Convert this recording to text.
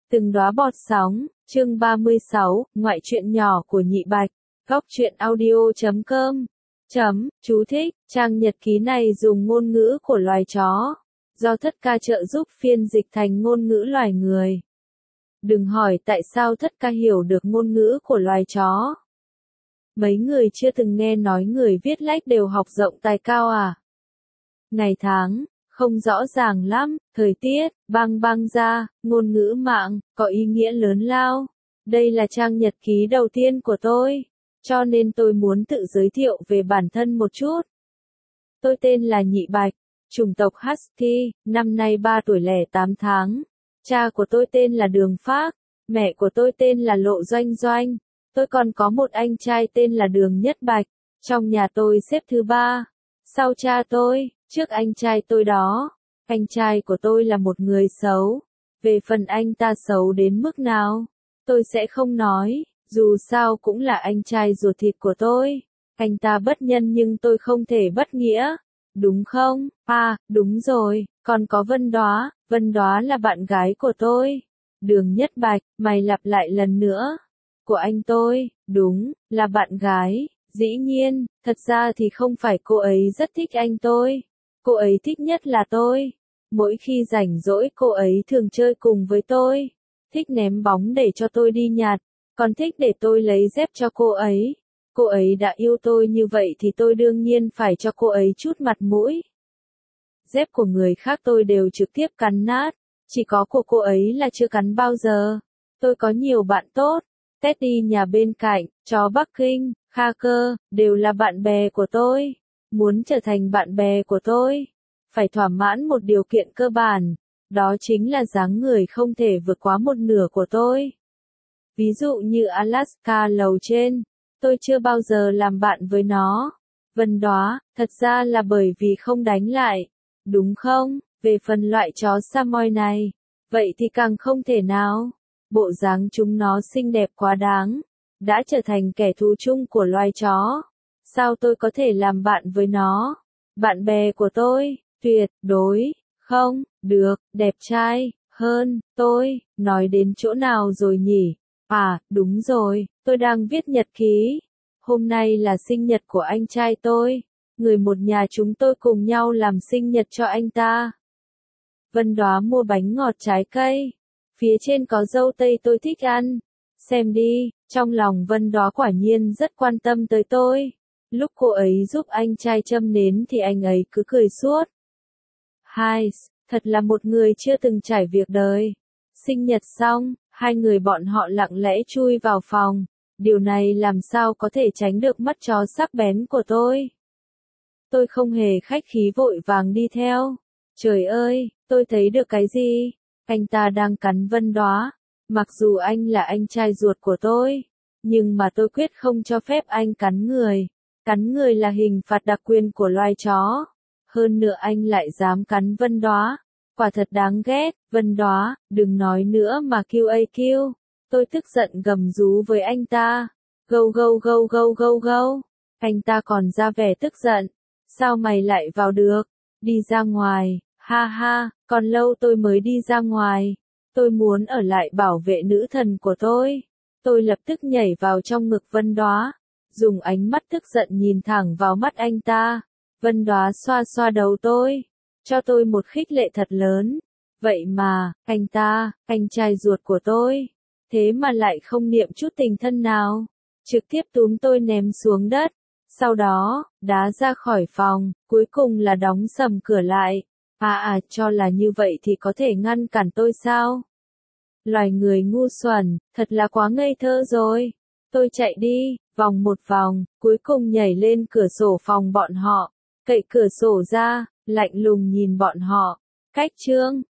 Từng đóa bọt sóng, chương 36, ngoại truyện nhỏ của Nhị Bạch, góc truyện audio.com. Chú thích, trang nhật ký này dùng ngôn ngữ của loài chó, do Thất Ca trợ giúp phiên dịch thành ngôn ngữ loài người. Đừng hỏi tại sao Thất Ca hiểu được ngôn ngữ của loài chó. Mấy người chưa từng nghe nói người viết lách đều học rộng tài cao à? Ngày tháng, không rõ ràng lắm, thời tiết, băng ra, ngôn ngữ mạng, có ý nghĩa lớn lao. Đây là trang nhật ký đầu tiên của tôi, cho nên tôi muốn tự giới thiệu về bản thân một chút. Tôi tên là Nhị Bạch, chủng tộc Husky, năm nay 3 tuổi lẻ 8 tháng. Cha của tôi tên là Đường Phác, mẹ của tôi tên là Lộ Doanh Doanh. Tôi còn có một anh trai tên là Đường Nhất Bạch, trong nhà tôi xếp thứ 3, sau cha tôi, trước anh trai tôi đó. Anh trai của tôi là một người xấu. Về phần anh ta xấu đến mức nào, tôi sẽ không nói, dù sao cũng là anh trai ruột thịt của tôi. Anh ta bất nhân nhưng tôi không thể bất nghĩa, đúng không? À, đúng rồi, còn có Vân Đóa là bạn gái của tôi. Đường Nhất Bạch, mày lặp lại lần nữa. Của anh tôi, đúng, là bạn gái. Dĩ nhiên, thật ra thì không phải cô ấy rất thích anh tôi. Cô ấy thích nhất là tôi. Mỗi khi rảnh rỗi cô ấy thường chơi cùng với tôi. Thích ném bóng để cho tôi đi nhặt, còn thích để tôi lấy dép cho cô ấy. Cô ấy đã yêu tôi như vậy thì tôi đương nhiên phải cho cô ấy chút mặt mũi. Dép của người khác tôi đều trực tiếp cắn nát, chỉ có của cô ấy là chưa cắn bao giờ. Tôi có nhiều bạn tốt, Teddy nhà bên cạnh, chó Bắc Kinh, Khaker, đều là bạn bè của tôi. Muốn trở thành bạn bè của tôi, phải thỏa mãn một điều kiện cơ bản, đó chính là dáng người không thể vượt quá một nửa của tôi. Ví dụ như Alaska lầu trên, tôi chưa bao giờ làm bạn với nó. Vân Đóa, thật ra là bởi vì không đánh lại, đúng không? Về phần loại chó Samoyed này, vậy thì càng không thể nào. Bộ dáng chúng nó xinh đẹp quá đáng, đã trở thành kẻ thù chung của loài chó. Sao tôi có thể làm bạn với nó? Bạn bè của tôi, tuyệt đối, không, được, đẹp trai, hơn, tôi, nói đến chỗ nào rồi nhỉ? À, đúng rồi, tôi đang viết nhật ký. Hôm nay là sinh nhật của anh trai tôi, người một nhà chúng tôi cùng nhau làm sinh nhật cho anh ta. Vân Đóa mua bánh ngọt trái cây, phía trên có dâu tây tôi thích ăn. Xem đi, trong lòng Vân Đóa quả nhiên rất quan tâm tới tôi. Lúc cô ấy giúp anh trai châm nến thì anh ấy cứ cười suốt. Hai, thật là một người chưa từng trải việc đời. Sinh nhật xong, hai người bọn họ lặng lẽ chui vào phòng. Điều này làm sao có thể tránh được mắt chó sắc bén của tôi. Tôi không hề khách khí vội vàng đi theo. Trời ơi, tôi thấy được cái gì? Anh ta đang cắn Vân Đóa. Mặc dù anh là anh trai ruột của tôi, nhưng mà tôi quyết không cho phép anh cắn người. Cắn người là hình phạt đặc quyền của loài chó. Hơn nữa anh lại dám cắn Vân Đóa. Quả thật đáng ghét. Vân Đóa, đừng nói nữa mà QAQ. Tôi tức giận gầm rú với anh ta. Gâu. Anh ta còn ra vẻ tức giận. Sao mày lại vào được? Đi ra ngoài. Ha ha, còn lâu tôi mới đi ra ngoài. Tôi muốn ở lại bảo vệ nữ thần của tôi. Tôi lập tức nhảy vào trong ngực Vân Đóa, dùng ánh mắt tức giận nhìn thẳng vào mắt anh ta. Vân Đóa xoa xoa đầu tôi, cho tôi một khích lệ thật lớn. Vậy mà, anh ta, anh trai ruột của tôi, thế mà lại không niệm chút tình thân nào, trực tiếp túm tôi ném xuống đất, sau đó, đá ra khỏi phòng, cuối cùng là đóng sầm cửa lại. Cho là như vậy thì có thể ngăn cản tôi sao? Loài người ngu xuẩn, thật là quá ngây thơ rồi. Tôi chạy đi, vòng một vòng, cuối cùng nhảy lên cửa sổ phòng bọn họ, cậy cửa sổ ra, lạnh lùng nhìn bọn họ. Cách chương